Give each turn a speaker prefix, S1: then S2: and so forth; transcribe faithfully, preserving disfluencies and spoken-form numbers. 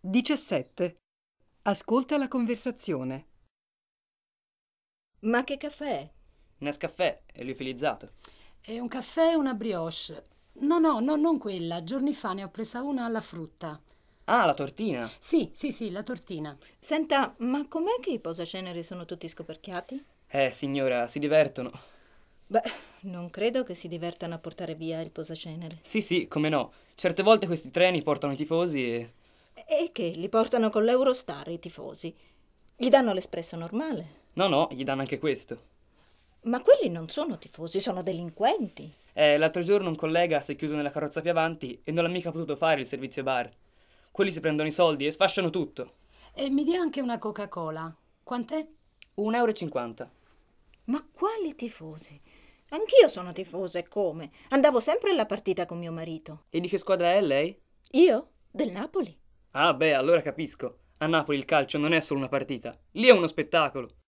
S1: diciassette. Ascolta la conversazione.
S2: Ma che caffè è?
S3: Nescafè, è liofilizzato.
S4: È un caffè e una brioche. No, no, no, non quella. Giorni fa ne ho presa una alla frutta.
S3: Ah, la tortina.
S4: Sì, sì, sì, la tortina.
S2: Senta, ma com'è che i posaceneri sono tutti scoperchiati?
S3: Eh, signora, si divertono.
S2: Beh, non credo che si divertano a portare via il posacenere.
S3: Sì, sì, come no. Certe volte questi treni portano i tifosi e...
S2: E che li portano con l'Eurostar i tifosi? Gli danno l'espresso normale?
S3: No, no, gli danno anche questo.
S2: Ma quelli non sono tifosi, sono delinquenti.
S3: Eh, l'altro giorno un collega si è chiuso nella carrozza più avanti e non l'ha mica potuto fare il servizio bar. Quelli si prendono i soldi e sfasciano tutto.
S4: E mi dia anche una Coca-Cola. Quant'è?
S3: un euro e cinquanta.
S2: Ma quali tifosi? Anch'io sono tifosa, e come? Andavo sempre alla partita con mio marito.
S3: E di che squadra è lei?
S2: Io? Del Napoli.
S3: Ah, beh, allora capisco. A Napoli il calcio non è solo una partita. Lì è uno spettacolo.